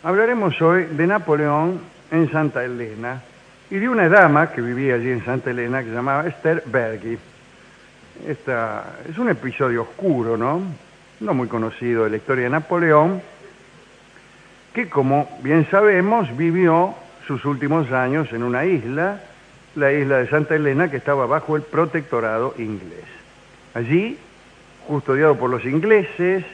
Hablaremos hoy de Napoleón en Santa Elena y de una dama que vivía allí en Santa Elena que se llamaba Esther Berghi. Es un episodio oscuro, ¿no? No muy conocido de la historia de Napoleón, que como bien sabemos vivió sus últimos años en una isla, la isla de Santa Elena, que estaba bajo el protectorado inglés. Allí, custodiado por los ingleses,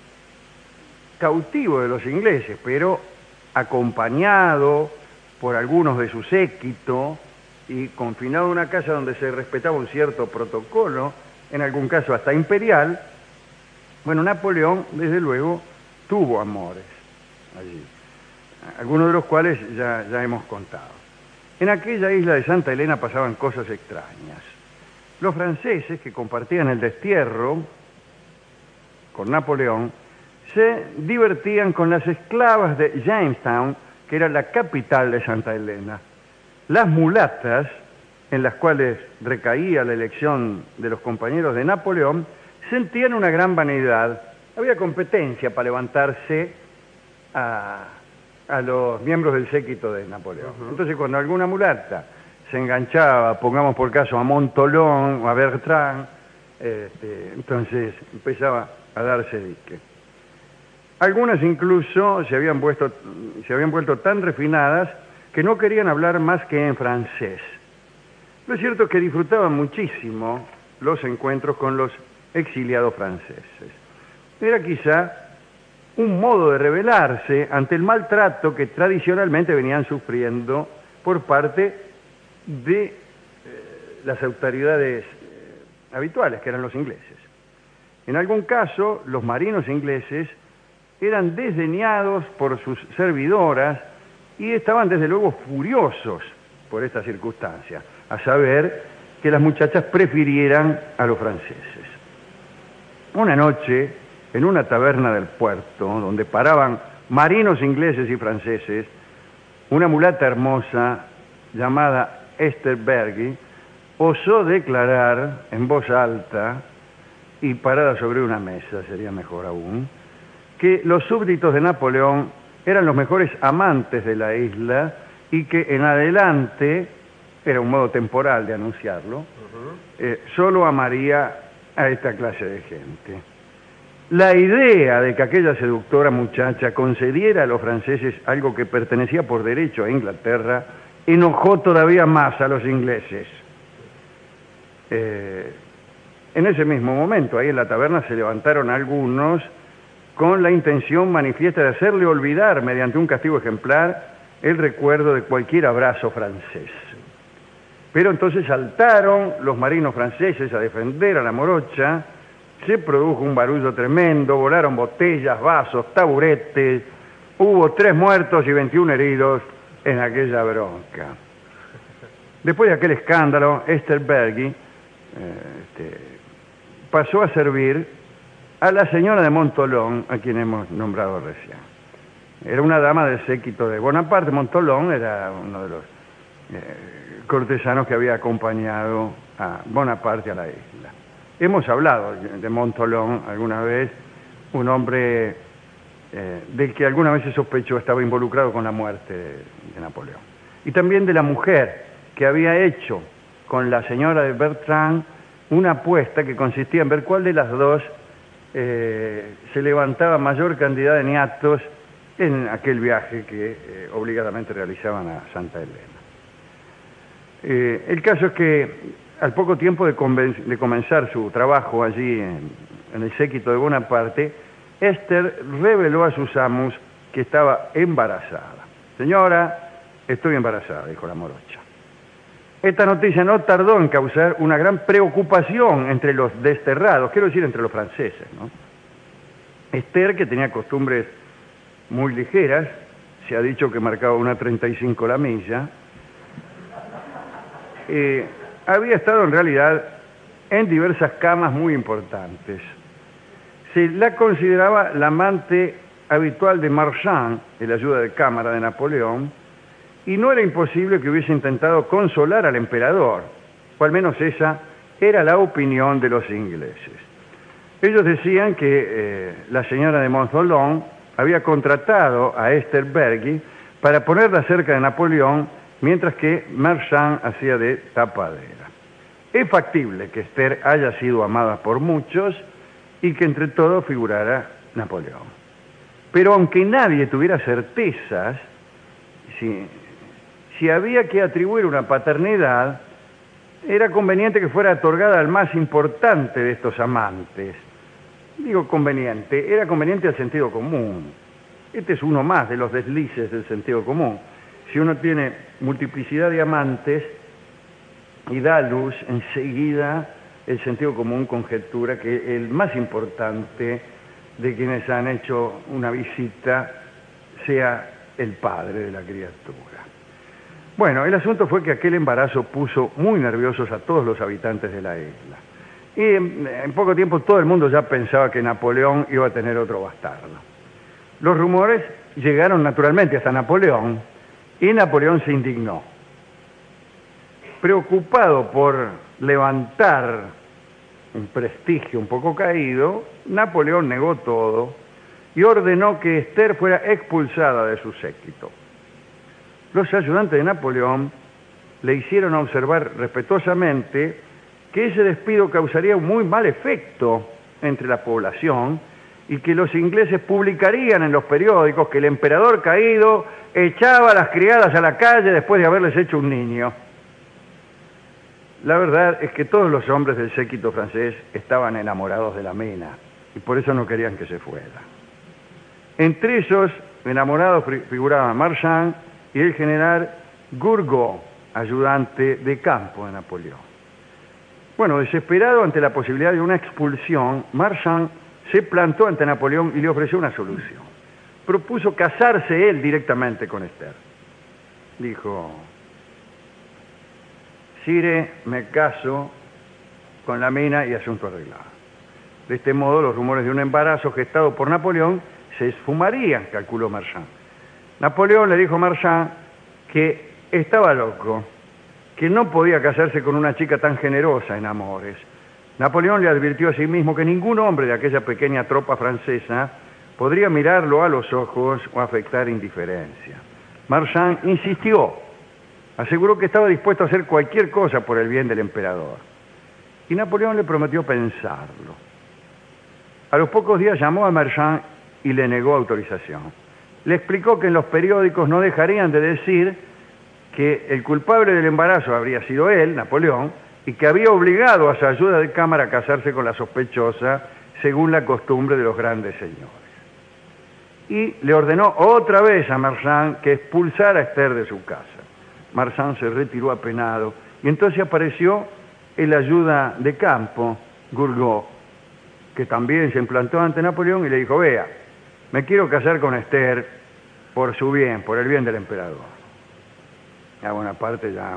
cautivo de los ingleses, pero acompañado por algunos de su séquito y confinado en una casa donde se respetaba un cierto protocolo, en algún caso hasta imperial. Bueno, Napoleón, desde luego, tuvo amores allí, algunos de los cuales ya hemos contado. En aquella isla de Santa Elena pasaban cosas extrañas. Los franceses, que compartían el destierro con Napoleón, se divertían con las esclavas de Jamestown, que era la capital de Santa Elena. Las mulatas, en las cuales recaía la elección de los compañeros de Napoleón, sentían una gran vanidad. Había competencia para levantarse a los miembros del séquito de Napoleón. Entonces, cuando alguna mulata se enganchaba, pongamos por caso a Montholon o a Bertrand, entonces empezaba a darse dique. Algunas incluso se habían vuelto tan refinadas que no querían hablar más que en francés. Lo cierto es que disfrutaban muchísimo los encuentros con los exiliados franceses. Era quizá un modo de rebelarse ante el maltrato que tradicionalmente venían sufriendo por parte de las autoridades habituales, que eran los ingleses. En algún caso, los marinos ingleses eran desdeñados por sus servidoras y estaban desde luego furiosos por esta circunstancia, a saber que las muchachas prefirieran a los franceses. Una noche, en una taberna del puerto, donde paraban marinos ingleses y franceses, una mulata hermosa llamada Esther Berghi osó declarar en voz alta y parada sobre una mesa, sería mejor aún, que los súbditos de Napoleón eran los mejores amantes de la isla y que en adelante, era un modo temporal de anunciarlo, solo amaría a esta clase de gente. La idea de que aquella seductora muchacha concediera a los franceses algo que pertenecía por derecho a Inglaterra enojó todavía más a los ingleses. En ese mismo momento, ahí en la taberna se levantaron algunos con la intención manifiesta de hacerle olvidar, mediante un castigo ejemplar, el recuerdo de cualquier abrazo francés. Pero entonces saltaron los marinos franceses a defender a la morocha, se produjo un barullo tremendo, volaron botellas, vasos, taburetes, hubo 3 muertos y 21 heridos en aquella bronca. Después de aquel escándalo, Esther Berghi pasó a servir a la señora de Montholon, a quien hemos nombrado recién. Era una dama del séquito de Bonaparte. Montholon era uno de los cortesanos que había acompañado a Bonaparte a la isla. Hemos hablado de Montholon alguna vez, un hombre del que alguna vez se sospechó estaba involucrado con la muerte de Napoleón. Y también de la mujer que había hecho con la señora de Bertrand una apuesta que consistía en ver cuál de las dos se levantaba mayor cantidad de niatos en aquel viaje que obligadamente realizaban a Santa Elena. El caso es que al poco tiempo de comenzar su trabajo allí en el séquito de Bonaparte, Esther reveló a sus amos que estaba embarazada. Señora, estoy embarazada, dijo la morocha. Esta noticia no tardó en causar una gran preocupación entre los desterrados, quiero decir entre los franceses, ¿no? Esther, que tenía costumbres muy ligeras, se ha dicho que marcaba una 35 la milla, había estado en realidad en diversas camas muy importantes. Se la consideraba la amante habitual de Marchand, el ayuda de cámara de Napoleón, y no era imposible que hubiese intentado consolar al emperador, o al menos esa era la opinión de los ingleses. Ellos decían que la señora de Montholon había contratado a Esther Bergy para ponerla cerca de Napoleón, mientras que Marchand hacía de tapadera. Es factible que Esther haya sido amada por muchos y que entre todos figurara Napoleón. Pero aunque nadie tuviera certezas, si había que atribuir una paternidad, era conveniente que fuera otorgada al más importante de estos amantes. Digo conveniente, era conveniente al sentido común. Este es uno más de los deslices del sentido común. Si uno tiene multiplicidad de amantes y da a luz, enseguida el sentido común conjetura que el más importante de quienes han hecho una visita sea el padre de la criatura. Bueno, el asunto fue que aquel embarazo puso muy nerviosos a todos los habitantes de la isla. Y en poco tiempo todo el mundo ya pensaba que Napoleón iba a tener otro bastardo. Los rumores llegaron naturalmente hasta Napoleón y Napoleón se indignó. Preocupado por levantar un prestigio un poco caído, Napoleón negó todo y ordenó que Esther fuera expulsada de su séquito. Los ayudantes de Napoleón le hicieron observar respetuosamente que ese despido causaría un muy mal efecto entre la población y que los ingleses publicarían en los periódicos que el emperador caído echaba a las criadas a la calle después de haberles hecho un niño. La verdad es que todos los hombres del séquito francés estaban enamorados de la Mena y por eso no querían que se fuera. Entre esos enamorados figuraban Marchand y el general Gourgaud, ayudante de campo de Napoleón. Bueno, desesperado ante la posibilidad de una expulsión, Marchand se plantó ante Napoleón y le ofreció una solución. Propuso casarse él directamente con Esther. Dijo: Sire, me caso con la Mena y asunto arreglado. De este modo, los rumores de un embarazo gestado por Napoleón se esfumarían, calculó Marchand. Napoleón le dijo a Marchand que estaba loco, que no podía casarse con una chica tan generosa en amores. Napoleón le advirtió a sí mismo que ningún hombre de aquella pequeña tropa francesa podría mirarlo a los ojos o afectar indiferencia. Marchand insistió, aseguró que estaba dispuesto a hacer cualquier cosa por el bien del emperador. Y Napoleón le prometió pensarlo. A los pocos días llamó a Marchand y le negó autorización. Le explicó que en los periódicos no dejarían de decir que el culpable del embarazo habría sido él, Napoleón, y que había obligado a su ayuda de cámara a casarse con la sospechosa, según la costumbre de los grandes señores. Y le ordenó otra vez a Marchand que expulsara a Esther de su casa. Marchand se retiró apenado y entonces apareció el ayuda de campo, Gourgaud, que también se implantó ante Napoleón y le dijo: vea, me quiero casar con Esther por su bien, por el bien del emperador. A Bonaparte, ya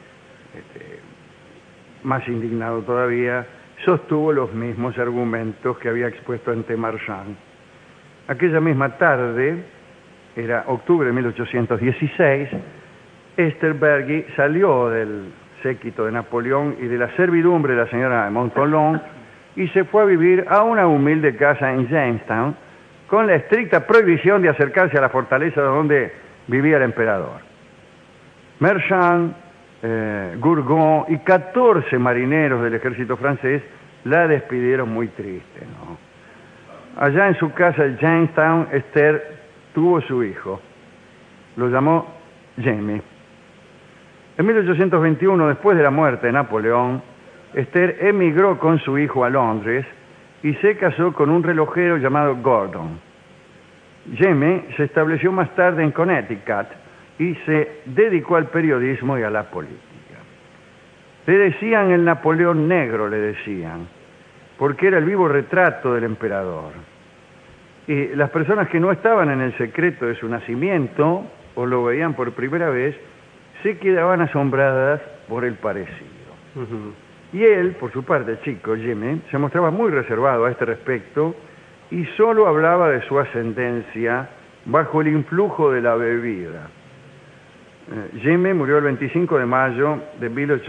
más indignado todavía, sostuvo los mismos argumentos que había expuesto ante Marchand. Aquella misma tarde, era octubre de 1816, Esther Bergy salió del séquito de Napoleón y de la servidumbre de la señora de Montholon y se fue a vivir a una humilde casa en Jamestown, con la estricta prohibición de acercarse a la fortaleza donde vivía el emperador. Marchand, Gourgaud y 14 marineros del ejército francés la despidieron muy triste, ¿no? Allá en su casa en Jamestown, Esther tuvo su hijo. Lo llamó Jamie. En 1821, después de la muerte de Napoleón, Esther emigró con su hijo a Londres y se casó con un relojero llamado Gordon. Jamie se estableció más tarde en Connecticut y se dedicó al periodismo y a la política. Le decían el Napoleón negro, le decían, porque era el vivo retrato del emperador. Y las personas que no estaban en el secreto de su nacimiento o lo veían por primera vez, se quedaban asombradas por el parecido. Y él, por su parte, el chico, Jimmy, se mostraba muy reservado a este respecto y solo hablaba de su ascendencia bajo el influjo de la bebida. Jimmy murió el 25 de mayo de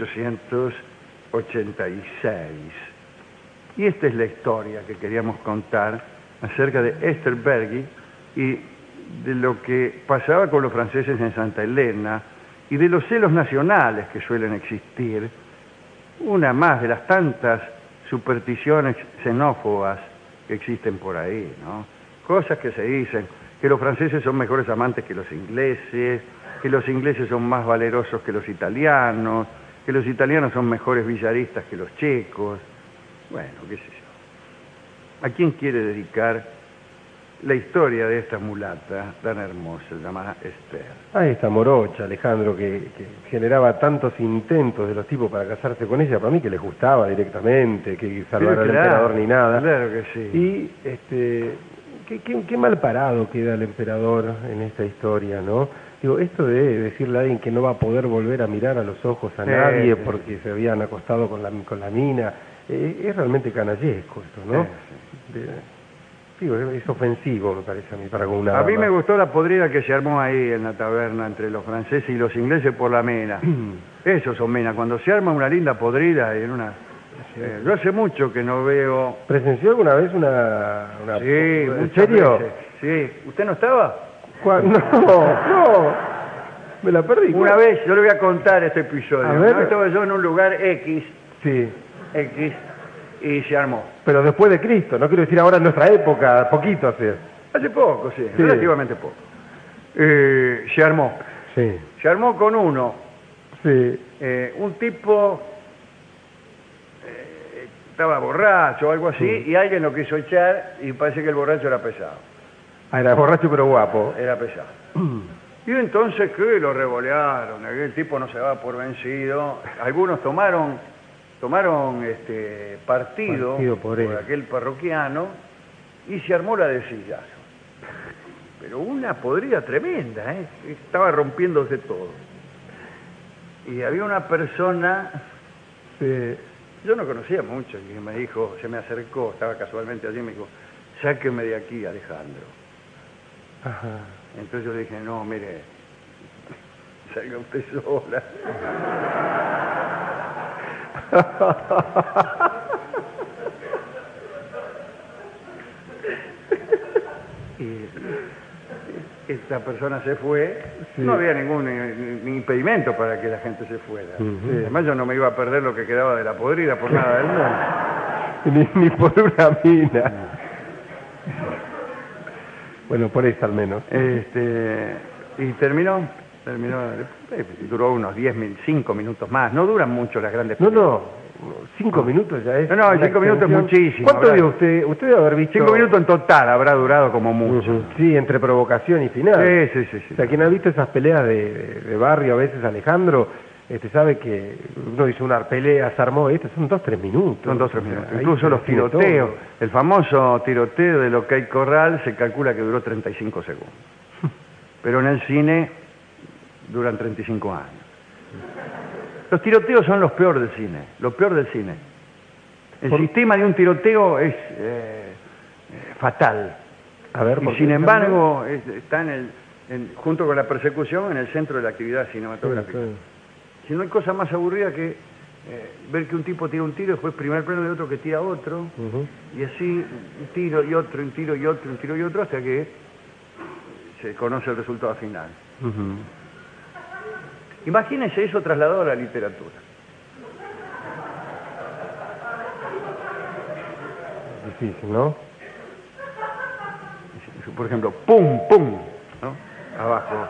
1886. Y esta es la historia que queríamos contar acerca de Esther Bergy, y de lo que pasaba con los franceses en Santa Elena y de los celos nacionales que suelen existir, una más de las tantas supersticiones xenófobas que existen por ahí, ¿no? Cosas que se dicen, que los franceses son mejores amantes que los ingleses son más valerosos que los italianos son mejores billaristas que los checos. Bueno, qué sé yo. ¿A quién quiere dedicar la historia de esta mulata tan hermosa, llamada Esther? Ah, esta morocha, Alejandro, que generaba tantos intentos de los tipos para casarse con ella, para mí que les gustaba directamente, que salvara al emperador ni nada. Claro que sí. Y qué mal parado queda el emperador en esta historia, ¿no? Digo, esto de decirle a alguien que no va a poder volver a mirar a los ojos a nadie porque se habían acostado con la mina, es realmente canallesco esto, ¿no? Digo, es ofensivo, me parece a mí, para con una A mí dama. me gustó la podrida que se armó ahí en la taberna entre los franceses y los ingleses por la mena. Esos son menas, cuando se arma una linda podrida en una... yo hace mucho que no veo... ¿Presenció alguna vez una Sí, ¿En serio? veces. Sí. ¿Usted no estaba? No, me la perdí. Una vez, yo le voy a contar este episodio. A ver. ¿No? Estaba yo en un lugar X, Sí, y se armó. pero después de Cristo, no quiero decir ahora en nuestra época, poquito hace. Hace poco, sí, Sí. relativamente poco. Se armó. Sí, Se armó con uno. sí. Un tipo estaba borracho o algo así, y alguien lo quiso echar y parece que el borracho era pesado. Ah, era borracho pero guapo. Era pesado. Y entonces que lo revolearon, el tipo no se daba por vencido. Algunos tomaron partido por él. aquel parroquiano y se armó la de sillazo. Pero una podrida tremenda, ¿eh? Estaba rompiéndose todo. Y había una persona, yo no conocía mucho, y me dijo, se me acercó, estaba casualmente allí, me dijo, sáqueme de aquí, Alejandro. Ajá. Entonces yo le dije, no, mire, salga usted sola. Y esta persona se fue, Sí. no había ningún impedimento para que la gente se fuera. Ujú. Además yo no me iba a perder lo que quedaba de la podrida por nada del mundo. Ni por una mina. Bueno, por esta al menos. Y terminó, duró unos 5 minutos más, no duran mucho las grandes No, 5 minutos ya es. No, una 5 minutos es extensión. muchísimo. ¿Cuánto habrá- dio usted? Usted debe haber visto. 5 minutos en total habrá durado como mucho. Ujú. Sí, entre provocación y final. Sí. O sea, quien ha visto esas peleas de barrio a veces, Alejandro, sabe que uno dice una pelea, se armó, son 2-3 minutos. Son 2 o 3 O sea, minutos. ahí Incluso se los define tiroteos. todo. El famoso tiroteo de lo que hay Corral se calcula que duró 35 segundos. Pero en el cine duran 35 años. Los tiroteos son los peor del cine. Lo peor del cine. El sistema de un tiroteo es fatal. A ver, Y ¿por qué, sin Alejandro? embargo, está junto con la persecución en el centro de la actividad cinematográfica. Sí. Si no hay cosa más aburrida que ver que un tipo tira un tiro, después primer plano de otro que tira otro, Ujú. y así un tiro y otro, un tiro y otro, un tiro y otro, hasta que se conoce el resultado final. Ujú. Imagínense eso trasladado a la literatura. Difícil, ¿no? Por ejemplo, pum, pum, ¿no? Abajo.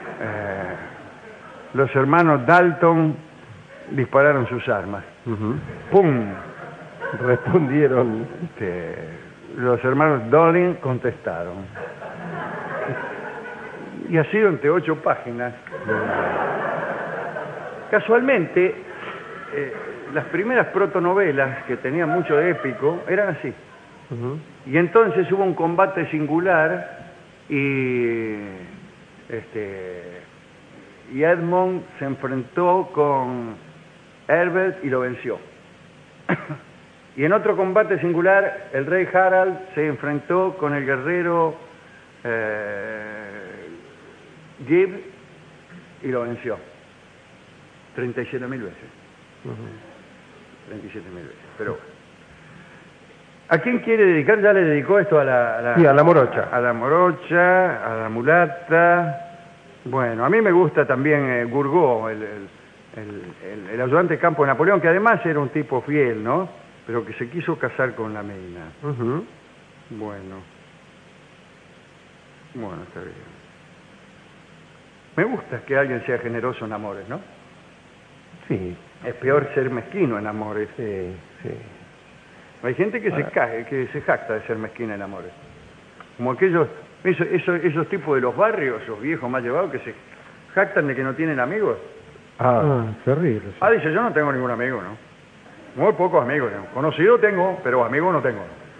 Los hermanos Dalton dispararon sus armas. Ujú. Pum. Respondieron. Los hermanos Dolin contestaron. Y así durante 8 páginas. Casualmente, las primeras protonovelas que tenían mucho de épico eran así. Ujú. Y entonces hubo un combate singular y Edmond se enfrentó con Herbert y lo venció. Y en otro combate singular, el rey Harald se enfrentó con el guerrero Gib y lo venció. 37.000 veces. Ujú. 37.000 veces. Pero ¿A quién quiere dedicar? Ya le dedicó esto Sí, a la morocha. A la morocha, a la mulata. Bueno, a mí me gusta también Gourgaud, el ayudante de campo de Napoleón, que además era un tipo fiel, ¿no? Pero que se quiso casar con la Medina. Bueno, está bien. Me gusta que alguien sea generoso en amores, ¿no? Sí. Es peor ser mezquino en amores. Sí. Hay gente que se jacta de ser mezquina en amores. Como esos tipos de los barrios, esos viejos más llevados, que se jactan de que no tienen amigos. Terrible. Sí. Dice, yo no tengo ningún amigo, ¿no? Muy pocos amigos, ¿no? Conocido tengo, pero amigos no tengo.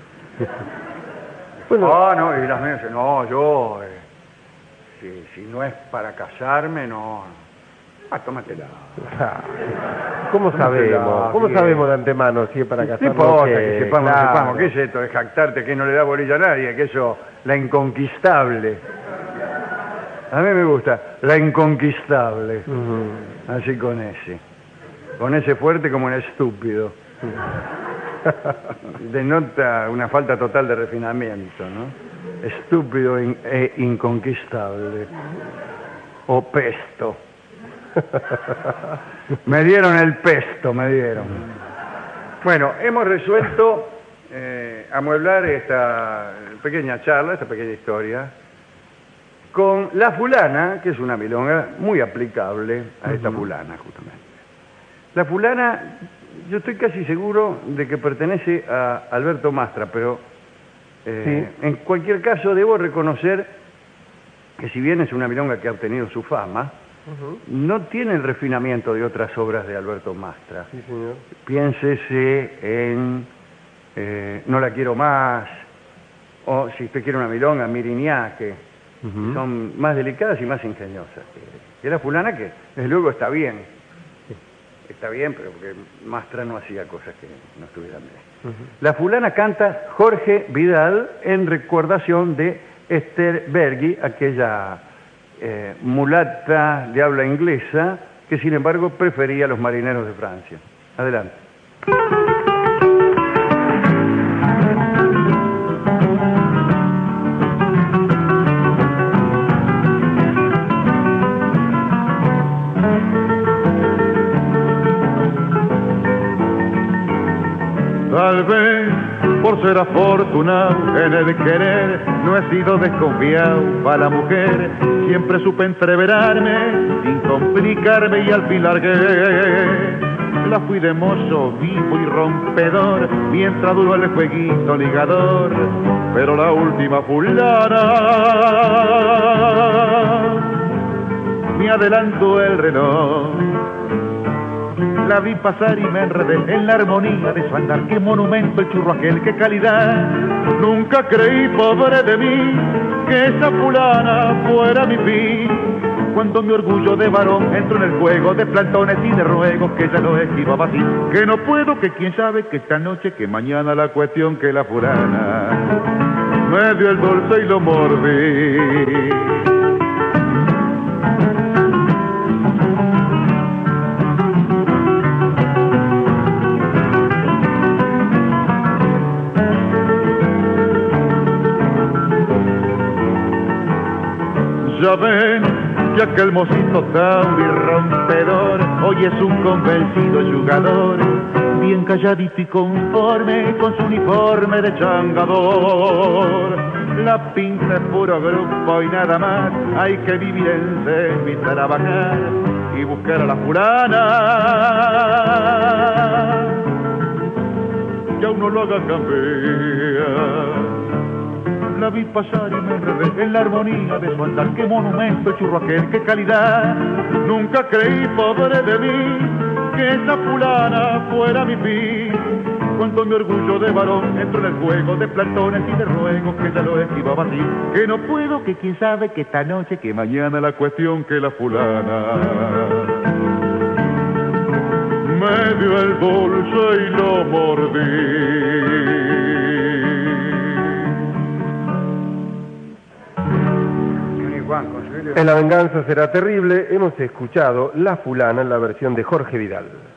Bueno. No, y las mías dicen, no, yo, si no es para casarme, no. Tómatela. ¿Cómo sabemos? ¿Cómo sabemos de antemano si es para casarnos? No importa que sepamos. ¿Qué es esto de jactarte que no le da bolilla a nadie? Que eso, la inconquistable. A mí me gusta, la inconquistable. Así con ese fuerte como un estúpido. Denota una falta total de refinamiento, ¿no? Estúpido e inconquistable. O pesto. Me dieron el pesto, Bueno, hemos resuelto amueblar esta pequeña charla, esta pequeña historia, con la fulana, que es una milonga muy aplicable a esta fulana, justamente. La fulana, yo estoy casi seguro de que pertenece a Alberto Mastra, pero en cualquier caso debo reconocer que si bien es una milonga que ha obtenido su fama, no tiene el refinamiento de otras obras de Alberto Mastra. Sí, señor. Piénsese en No la quiero más, o si usted quiere una milonga, Miriñaque, que son más delicadas y más ingeniosas. Que la fulana que, desde luego, está bien. Está bien, pero porque Mastra no hacía cosas que no estuvieran bien. La fulana canta Jorge Vidal en recordación de Esther Berghi, aquella mulata de habla inglesa que sin embargo prefería a los marineros de Francia. Adelante. Tal vez por ser afortunado en el querer, no he sido desconfiado para la mujer. Siempre supe entreverarme, sin complicarme y al fin largué. La fui de mozo, vivo y rompedor, mientras duró el jueguito ligador. Pero la última fulana me adelantó el reloj. La vi pasar y me enredé en la armonía de su andar. Qué monumento el churro aquel, qué calidad. Nunca creí, pobre de mí, que esa fulana fuera mi fin. Cuando mi orgullo de varón entró en el juego de plantones y de ruegos, que ya lo esquivaba así. Que no puedo, que quién sabe, que esta noche, que mañana la cuestión, que la fulana me dio el dulce y lo mordí. Ya ven que aquel mocito tauri rompedor hoy es un convencido jugador, bien calladito y conforme con su uniforme de changador. La pinta es puro grupo y nada más, hay que vivir en trabajar y buscar a la fulana. Ya uno lo haga cambiar. La vi pasar y me enredé en la armonía de su andar. Qué monumento el churro aquel, qué calidad. Nunca creí, pobre de mí, que esa fulana fuera mi fin. Cuando mi orgullo de varón entró en el juego de plantones y de ruegos, que ya lo esquivaba así. Que no puedo, que quién sabe, que esta noche, que mañana la cuestión, que la fulana me dio el dulce y lo mordí. En La venganza será terrible hemos escuchado La fulana en la versión de Jorge Vidal.